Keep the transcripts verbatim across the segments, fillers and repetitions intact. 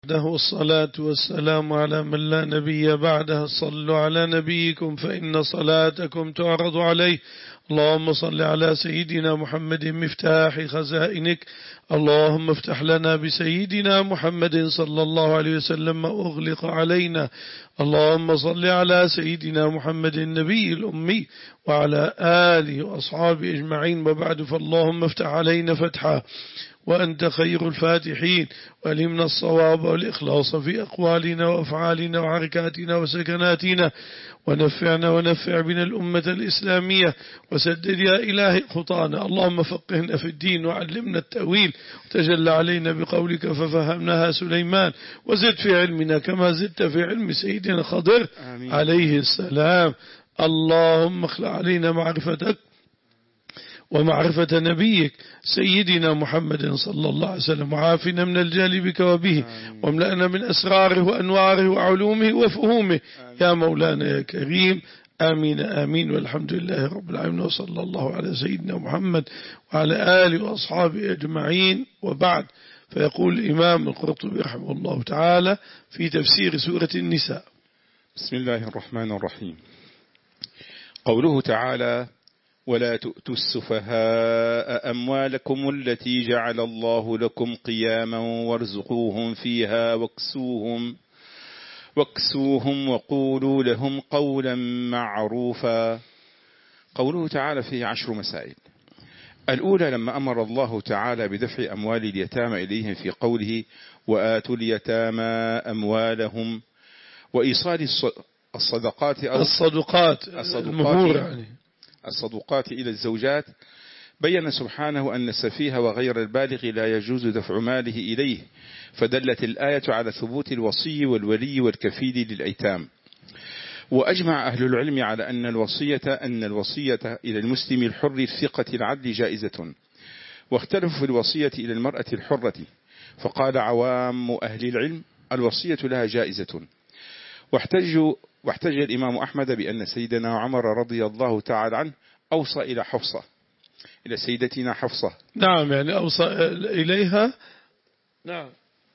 والصلاة والسلام على من لا نبي بعده. صلوا على نبيكم فإن صلاتكم تعرض عليه. اللهم صل على سيدنا محمد مفتاح خزائنك. اللهم افتح لنا بسيدنا محمد صلى الله عليه وسلم ما أغلق علينا. اللهم صل على سيدنا محمد النبي الأمي وعلى آله وأصحابه أجمعين، وبعد فاللهم افتح علينا فتحا وأنت خير الفاتحين، وألهمنا الصواب والإخلاص في أقوالنا وأفعالنا وحركاتنا وسكناتنا، ونفعنا ونفع بنا الأمة الإسلامية، وسدد يا إلهي خطانا. اللهم فقهنا في الدين وعلمنا التأويل، وتجلى علينا بقولك ففهمناها سليمان، وزد في علمنا كما زدت في علم سيدنا خضر آمين. عليه السلام. اللهم اخلع علينا معرفتك ومعرفة نبيك سيدنا محمد صلى الله عليه وسلم، وعافنا من الجهل بك وبه، واملأنا من أسراره وأنواره وعلومه وفهومه يا مولانا يا كريم. آمين آمين، والحمد لله رب العالمين، وصلى الله على سيدنا محمد وعلى آله وأصحابه أجمعين. وبعد، فيقول الإمام القرطبي رحمه الله تعالى في تفسير سورة النساء: بسم الله الرحمن الرحيم. قوله تعالى: ولا تؤتوا السفهاء أموالكم التي جعل الله لكم قياما وارزقوهم فيها واكسوهم واكسوهم وقولوا لهم قولا معروفا. قوله تعالى فيه عشر مسائل. الأولى، لما أمر الله تعالى بدفع أموال اليتامى إليهم في قوله: وآتوا اليتامى أموالهم، وإيصال الصدقات أو الصدقات المهور يعني الصدقات إلى الزوجات، بيّن سبحانه أن السفيه وغير البالغ لا يجوز دفع ماله إليه، فدلت الآية على ثبوت الوصي والولي والكفيل للأيتام. وأجمع أهل العلم على أن الوصية أن الوصية إلى المسلم الحر الثقة العدل جائزة، واختلفوا في الوصية إلى المرأة الحرة، فقال عوام أهل العلم الوصية لها جائزة. واحتجوا واحتج الإمام أحمد بأن سيدنا عمر رضي الله تعالى عنه أوصى إلى حفصة إلى سيدتنا حفصة. نعم، يعني أوصى إليها. نعم،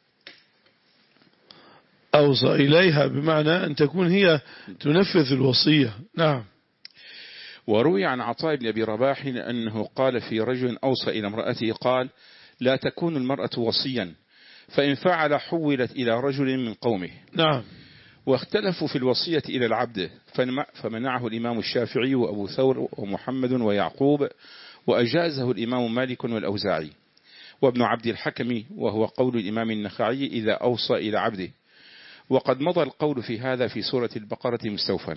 أوصى إليها بمعنى أن تكون هي تنفذ الوصية. نعم. وروي عن عطاء بن أبي رباح أنه قال في رجل أوصى إلى امرأته قال: لا تكون المرأة وصيا، فإن فعل حولت إلى رجل من قومه. نعم. واختلفوا في الوصية إلى العبد، فمنعه الإمام الشافعي وأبو ثور ومحمد ويعقوب، وأجازه الإمام مالك والأوزاعي وابن عبد الحكم، وهو قول الإمام النخعي إذا أوصى إلى عبده. وقد مضى القول في هذا في سورة البقرة مستوفا.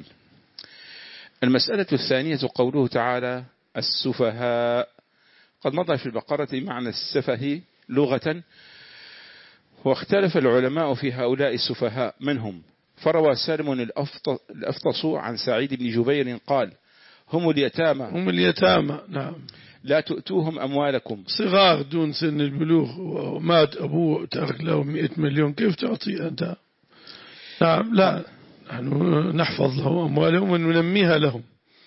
المسألة الثانية قوله تعالى: السفهاء. قد مضى في البقرة معنى السفه لغة، واختلف العلماء في هؤلاء السفهاء من هم. فروى سالم الأفطس عن سعيد بن جبير قال: هم اليتامى هم اليتامى نعم، لا تؤتوهم أموالكم، صغار دون سن البلوغ، ومات أبوه ترك له مئة مليون، كيف تعطي أنت؟ نعم، لا، نحن نحفظ لهم أموالهم وننميها لهم،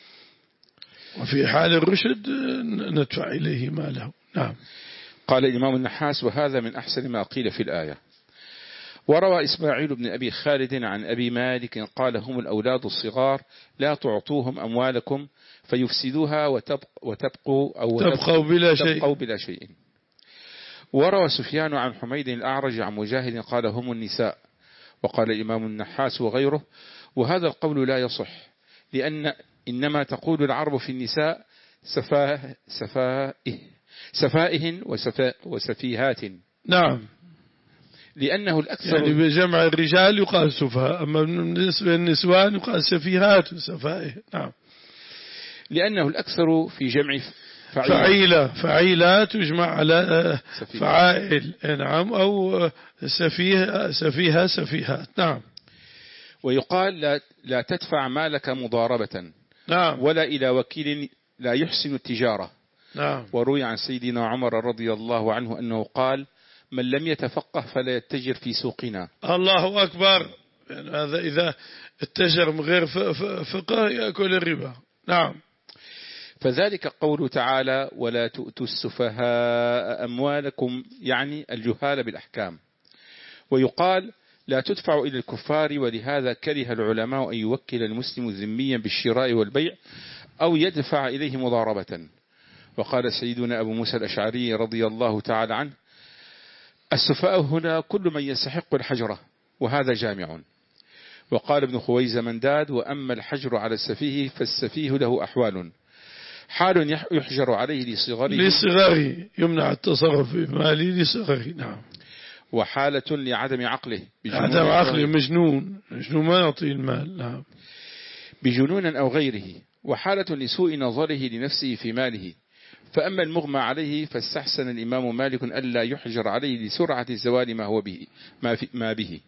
وفي حال الرشد ندفع إليه ماله. نعم. قال الإمام النحاس: وهذا من أحسن ما قيل في الآية. وروى إسماعيل بن أبي خالد عن أبي مالك قال: هم الأولاد الصغار لا تعطوهم أموالكم فيفسدوها وتبقوا أو تبقوا بلا شيء. تبقوا بلا شيء. وروى سفيان عن حميد الأعرج عن مجاهد قال: هم النساء. وقال الإمام النحاس وغيره: وهذا القول لا يصح، لأن إنما تقول العرب في النساء سفاه سفائه سفائهن وسفيهات. نعم، لأنه الأكثر يعني بجمع الرجال يقال سفهاء، أما بالنسبة للنسوان يقال سفيهات وسفائه. نعم، لأنه الأكثر في جمع فعيلة فعيلة, فعيلة تجمع على فعائل. نعم، أو سفيه سفيها سفيهات. نعم. ويقال لا, لا تدفع مالك مضاربة. نعم. ولا إلى وكيل لا يحسن التجارة. نعم. وروي عن سيدنا عمر رضي الله عنه أنه قال: من لم يتفقه فلا يتجر في سوقنا. الله أكبر. يعني هذا إذا اتجر من غير فقه يأكل الربا. نعم. فذلك قوله تعالى: ولا تؤتوا السفهاء أموالكم، يعني الجهال بالأحكام. ويقال لا تدفع إلى الكفار، ولهذا كره العلماء أن يوكل المسلم ذميا بالشراء والبيع أو يدفع إليه مضاربة. وقال سيدنا أبو موسى الأشعري رضي الله تعالى عنه: السفهاء هنا كل من يستحق الحجرة، وهذا جامع. وقال ابن خويز منداد: وأما الحجر على السفيه فالسفيه له أحوال: حال يحجر عليه لصغره لصغره يمنع التصرف في ماله لصغره، نعم. وحالة لعدم عقله عدم عقله مجنون مجنون ما يعطي المال، نعم، بجنون أو غيره. وحالة لسوء نظره لنفسه في ماله. فأما المغمى عليه فاستحسن الإمام مالك ألا يحجر عليه لسرعة زوال ما هو به ما, في ما به.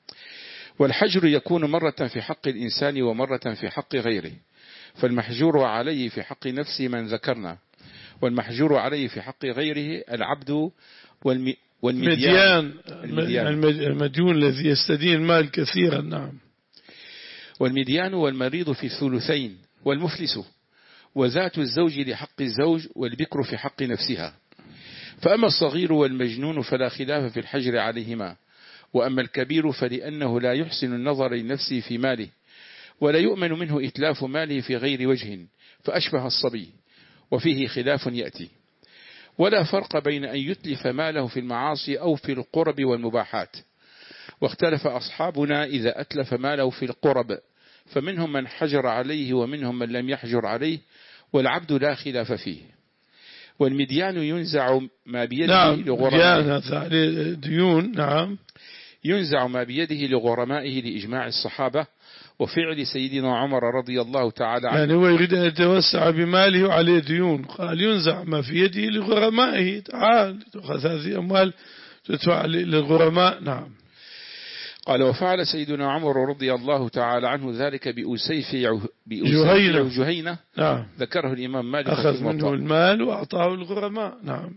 والحجر يكون مرة في حق الإنسان ومرة في حق غيره. فالمحجور عليه في حق نفسه من ذكرنا، والمحجور عليه في حق غيره العبد والمي والمديان المديان المديون الذي يستدين مال كثيرا، نعم. والمديان والمريض في الثلثين والمفلس، وذات الزوج لحق الزوج، والبكر في حق نفسها. فأما الصغير والمجنون فلا خلاف في الحجر عليهما. وأما الكبير فلأنه لا يحسن النظر لنفسه في ماله، ولا يؤمن منه إتلاف ماله في غير وجه، فأشبه الصبي، وفيه خلاف يأتي. ولا فرق بين أن يتلف ماله في المعاصي أو في القرب والمباحات. واختلف أصحابنا إذا أتلف ماله في القرب، فمنهم من حجر عليه ومنهم من لم يحجر عليه، والعبد لا خلاف فيه. والمديان ينزع ما بيده نعم لغرمائه ديون، نعم، ينزع ما بيده لغرمائه لإجماع الصحابة وفعل سيدنا عمر رضي الله تعالى عنه. يعني هو يريد أن يتوسع بماله وعليه ديون، قال ينزع ما في يده لغرمائه، تعال تأخذ هذه أموال تدفع للغرماء، نعم. قال: وفعل سيدنا عمر رضي الله تعالى عنه ذلك بأسيف جهينة, جهينة نعم. ذكره الإمام مالك، أخذ منه المال وأعطاه الغرماء، نعم.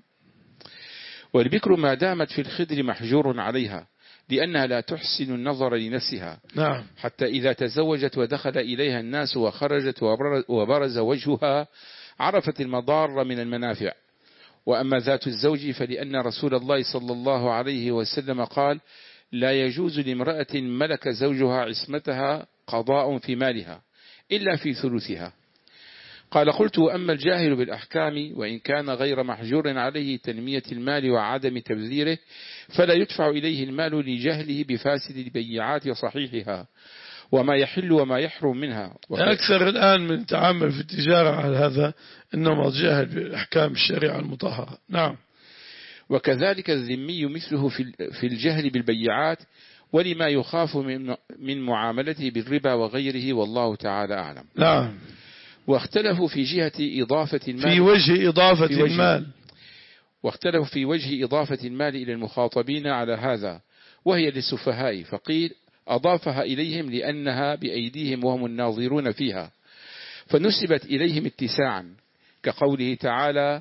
والبكر ما دامت في الخدر محجور عليها، لأنها لا تحسن النظر لنفسها، نعم. حتى إذا تزوجت ودخل إليها الناس وخرجت وبرز وجهها عرفت المضار من المنافع. وأما ذات الزوج فلأن رسول الله صلى الله عليه وسلم قال: لا يجوز لامرأة ملك زوجها عصمتها قضاء في مالها إلا في ثلثها. قال: قلت: وأما الجاهل بالأحكام وإن كان غير محجور عليه تنمية المال وعدم تبذيره فلا يدفع إليه المال لجهله بفاسد البيعات وصحيحها وما يحل وما يحرم منها. أكثر الآن من تعامل في التجارة على هذا إنما جاهل بأحكام الشريعة المطهرة، نعم. وكذلك الذمي مثله في الجهل بالبيعات ولما يخاف من معاملته بالربا وغيره، والله تعالى أعلم. نعم. واختلفوا في جهة إضافة المال في وجه إضافة في وجه المال واختلفوا في وجه إضافة المال إلى المخاطبين على هذا، وهي للسفهاء، فقيل أضافها إليهم لأنها بأيديهم وهم الناظرون فيها، فنسبت إليهم اتساعا، كقوله تعالى: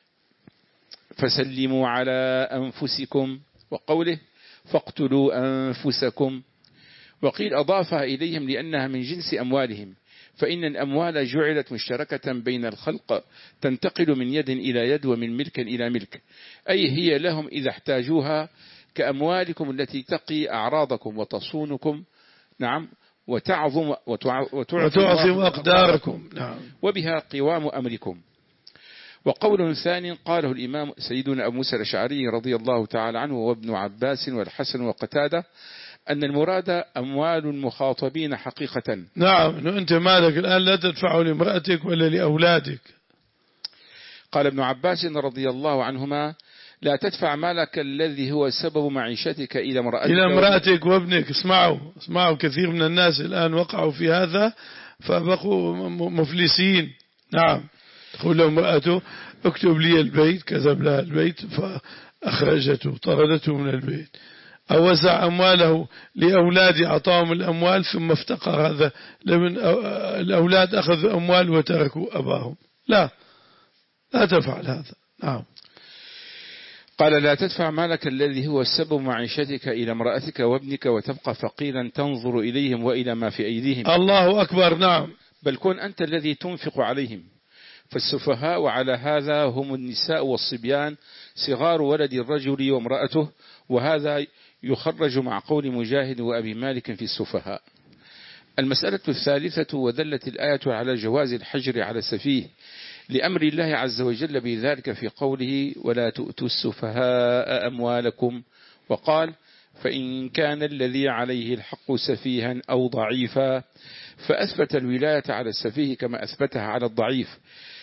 فسلموا على أنفسكم، وقوله: فاقتلوا أنفسكم. وقيل أضافها إليهم لأنها من جنس أموالهم، فإن الأموال جعلت مشتركة بين الخلق تنتقل من يد إلى يد ومن ملك إلى ملك، أي هي لهم إذا احتاجوها، كأموالكم التي تقي أعراضكم وتصونكم، نعم، وتعظم وتعظم أقداركم، نعم، وبها قوام أمركم. وقول ثاني قاله الإمام سيدنا أبو موسى الأشعري رضي الله تعالى عنه وابن عباس والحسن وقتادة أن المراد أموال المخاطبين حقيقة. نعم، أنه أنت مالك الآن لا تدفعه لامرأتك ولا لأولادك. قال ابن عباس رضي الله عنهما: لا تدفع مالك الذي هو سبب معيشتك إلى امرأتك إلى امرأتك وابنك. اسمعوا اسمعوا كثير من الناس الآن وقعوا في هذا فبقوا مفلسين. نعم، تقول له امرأته: اكتب لي البيت، كتب لها البيت فأخرجته طردته من البيت، أو وزع أمواله لأولاد أعطاهم الأموال ثم افتقر هذا لمن الأولاد أخذوا أموال وتركوا أباهم. لا لا تفعل هذا. نعم. قال: لا تدفع مالك الذي هو السبب معيشتك إلى امرأتك وابنك وتبقى فقيرا تنظر إليهم وإلى ما في أيديهم. الله أكبر. نعم. بل كن أنت الذي تنفق عليهم. فالسفهاء على هذا هم النساء والصبيان صغار ولد الرجل وامرأته، وهذا يخرج مع قول مجاهد وأبي مالك في السفهاء. المسألة الثالثة: ودلت الآية على جواز الحجر على السفيه لأمر الله عز وجل بذلك في قوله: ولا تؤتوا السفهاء أموالكم، وقال: فإن كان الذي عليه الحق سفيها أو ضعيفا، فأثبت الولاية على السفيه كما أثبتها على الضعيف،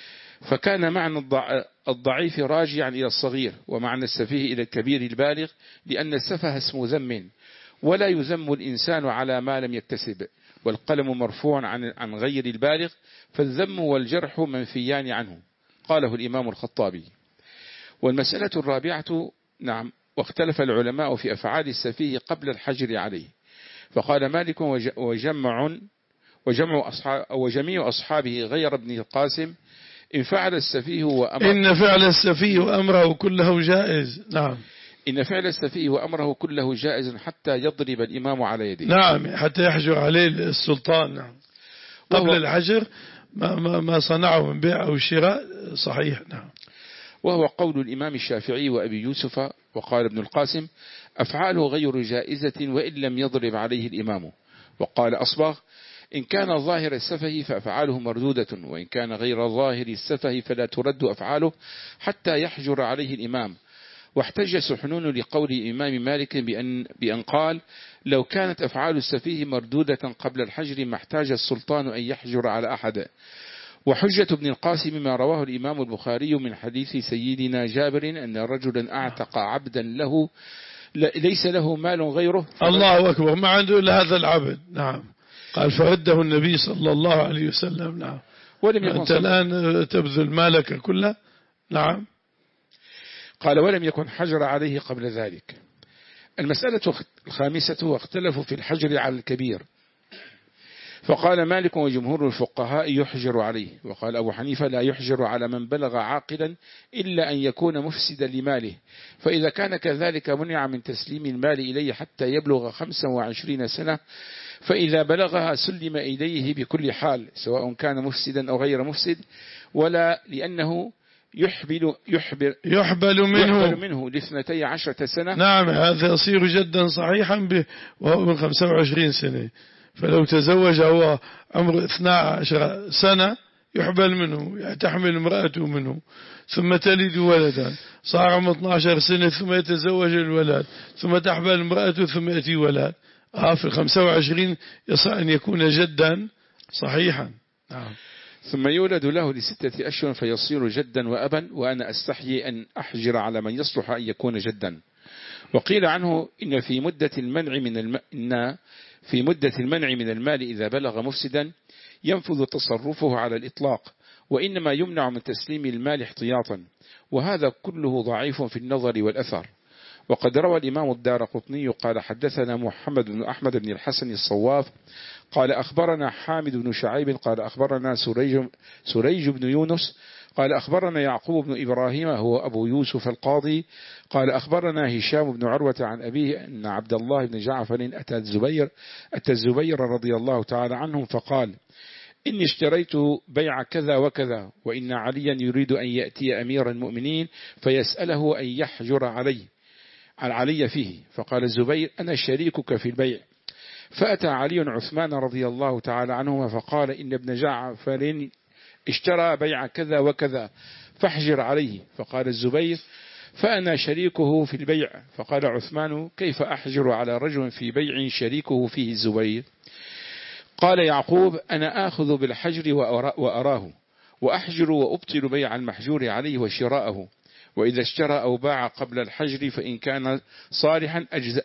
فكان معنى الضعيف راجعا إلى الصغير، ومعنى السفيه إلى الكبير البالغ، لأن السفه اسم ذم، ولا يذم الإنسان على ما لم يكتسب، والقلم مرفوع عن عن غير البالغ، فالذم والجرح منفيان عنه. قاله الإمام الخطابي. والمسألة الرابعة: نعم، واختلف العلماء في أفعال السفيه قبل الحجر عليه، فقال مالك وجمع وجمع أصحاب وجميع أصحابه غير ابن القاسم: إن فعل السفيه وأمره إن فعل السفيه وأمره كله جائز. نعم، إن فعل السفيه وأمره كله جائز حتى يضرب الإمام على يده. نعم، حتى يحجر عليه السلطان. نعم، قبل الحجر ما, ما, ما صنعه من بيع أو شراء صحيح. نعم. وهو قول الإمام الشافعي وأبي يوسف. وقال ابن القاسم: أفعاله غير جائزة وإن لم يضرب عليه الإمام. وقال أصبغ: إن كان ظاهر السفه فأفعاله مردودة، وإن كان غير ظاهر السفه فلا ترد أفعاله حتى يحجر عليه الإمام. واحتج سحنون لقول الإمام مالك بأن, بأن قال: لو كانت أفعال السفيه مردودة قبل الحجر ما احتاج السلطان أن يحجر على أحد. وحجة ابن القاسم ما رواه الإمام البخاري من حديث سيدنا جابر أن رجلا أعتق عبدا له ليس له مال غيره. الله أكبر، ما عنده إلا هذا العبد. نعم، قال فرده النبي صلى الله عليه وسلم. نعم، ولم يكن أنت الآن تبذل مالك كله. نعم. قال: ولم يكن حجر عليه قبل ذلك. المسألة الخامسة: واختلفوا في الحجر على الكبير، فقال مالك وجمهور الفقهاء: يحجر عليه. وقال أبو حنيفة: لا يحجر على من بلغ عاقلا إلا أن يكون مفسدا لماله، فإذا كان كذلك منع من تسليم المال إليه حتى يبلغ خمسا وعشرين سنة، فإذا بلغها سلم إليه بكل حال سواء كان مفسدا أو غير مفسد، ولا لأنه يحبل يحبل يحبل منه, يحبل منه لاثنتي عشرة سنة. نعم، هذا يصير جدا صحيحا به وهو من خمسة وعشرين سنة، فلو تزوج هو عمره اثنتا عشرة سنة يحبل منه، يعني تحمل امرأته منه، ثم تلد ولدا، صار عمره اثنتا عشرة سنة ثم يتزوج الولد، ثم تحبل امرأته ثم يأتي ولد. آه في الخمسة وعشرين يصح أن يكون جدا صحيحا. نعم. ثم يولد له لستة أشهر فيصير جدا وأبا، وأنا أستحيي أن أحجر على من يصلح أن يكون جدا. وقيل عنه إن في مدة المنع من الم... إن في مدة المنع من المال إذا بلغ مفسدا ينفذ تصرفه على الإطلاق، وإنما يمنع من تسليم المال احتياطا، وهذا كله ضعيف في النظر والأثر. وقد روى الإمام الدارقطني قال: حدثنا محمد بن أحمد بن الحسن الصواف قال أخبرنا حامد بن شعيب قال أخبرنا سريج, سريج بن يونس قال أخبرنا يعقوب بن إبراهيم هو أبو يوسف القاضي قال أخبرنا هشام بن عروة عن أبيه أن عبد الله بن جعفر أتى الزبير, أتى الزبير رضي الله تعالى عنهم فقال: إني اشتريت بيع كذا وكذا، وإن عليا يريد أن يأتي أمير المؤمنين فيسأله أن يحجر عليه علي فيه. فقال الزبير: أنا شريكك في البيع. فأتى علي عثمان رضي الله تعالى عنهما فقال: إن ابن جعفر اشترى بيع كذا وكذا فاحجر عليه. فقال الزبير: فأنا شريكه في البيع. فقال عثمان: كيف أحجر على رجل في بيع شريكه فيه الزبير؟ قال يعقوب: أنا آخذ بالحجر وأراه وأحجر وأبطل بيع المحجور عليه وشراءه، وإذا اشترى أو باع قبل الحجر فإن كان صالحا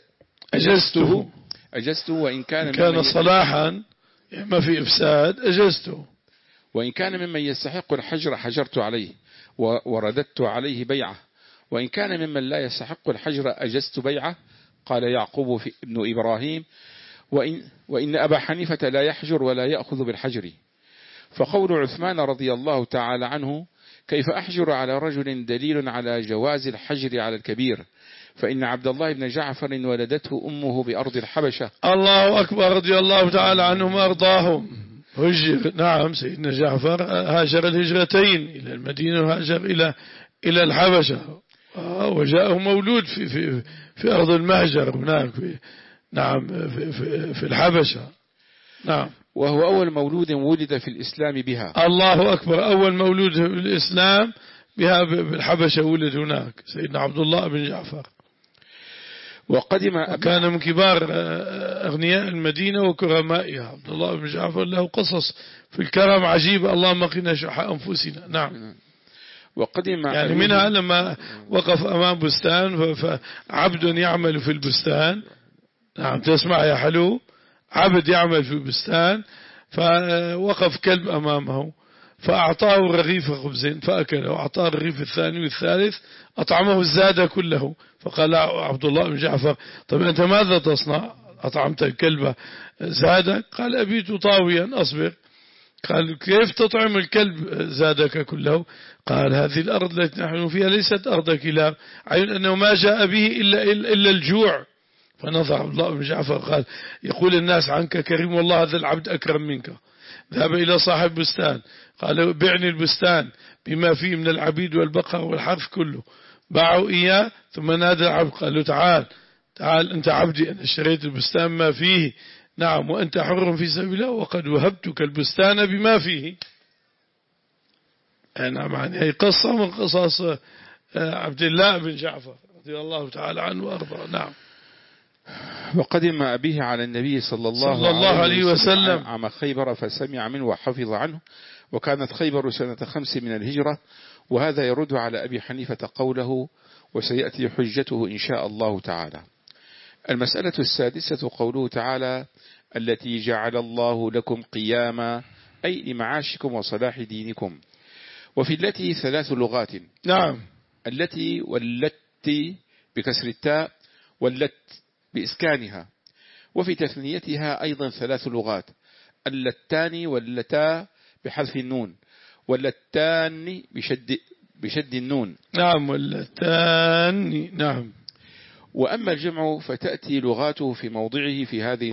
أجزته أجزته وإن كان, كان صلاحا ما في إفساد أجزته، وإن كان ممن يستحق الحجر حجرت عليه ورددت عليه بيعه، وإن كان ممن لا يستحق الحجر أجزت بيعه. قال يعقوب في ابن إبراهيم: وإن, وإن أبا حنيفة لا يحجر ولا يأخذ بالحجر. فقول عثمان رضي الله تعالى عنه: كيف أحجر على رجل دليل على جواز الحجر على الكبير، فإن عبد الله بن جعفر ولدته أمه بأرض الحبشة. الله أكبر، رضي الله تعالى عنهم وأرضاهم. هجر، نعم، سيدنا جعفر هاجر الهجرتين إلى المدينة وهاجر إلى إلى الحبشة، آه وجاءه مولود في في في أرض المهجر هناك في نعم في في, في الحبشة. نعم. وهو أول مولود ولد في الإسلام بها. الله أكبر. أول مولود في الإسلام بها بالحبشة ولد هناك سيدنا عبد الله بن جعفر. وقدم كان من كبار أغنياء المدينة وكرمائها. عبد الله بن جعفر له قصص في الكرم عجيبة. اللهم قنا شح أنفسنا. نعم. وقدم يعني منها لما وقف أمام بستان فعبد يعمل في البستان. نعم تسمع يا حلو. عبد يعمل في البستان فوقف كلب أمامه فأعطاه رغيف خبز فأكله وأعطاه الرغيف الثاني والثالث أطعمه الزاد كله. فقال عبد الله بن جعفر طب أنت ماذا تصنع؟ أطعمت الكلب زادك؟ قال أبيت طاويا أصبر. قال كيف تطعم الكلب زادك كله؟ قال هذه الأرض التي نحن فيها ليست أرض كلاب، عين أنه ما جاء به إلا, إلا الجوع. فنظر عبد الله بن جعفر قال يقول الناس عنك كريم والله هذا العبد أكرم منك. ذهب إلى صاحب بستان قال بعني البستان بما فيه من العبيد والبقر والحرث كله. باعوا إياه ثم نادى العبد قال له تعال تعال أنت عبدي أنا اشتريت البستان ما فيه. نعم وأنت حر في سبيل الله وقد وهبتك البستان بما فيه. نعم يعني هي قصة من قصص عبد الله بن جعفر رضي الله تعالى عنه وأرضاه. نعم. وقدم أبيه على النبي صلى الله, صلى الله عليه وسلم عام خيبر فسمع منه وحفظ عنه. وكانت خيبر سنة خمس من الهجرة. وهذا يرد على أبي حنيفة قوله وسيأتي حجته إن شاء الله تعالى. المسألة السادسة قوله تعالى التي جعل الله لكم قياما أي لمعاشكم وصلاح دينكم. وفي التي ثلاث لغات. نعم. التي والتي بكسر التاء واللت بإسكانها. وفي تثنيتها أيضا ثلاث لغات اللتان واللتا بحذف النون واللتان بشد, بشد النون. نعم واللتان. نعم. وأما الجمع فتأتي لغاته في موضعه في هذه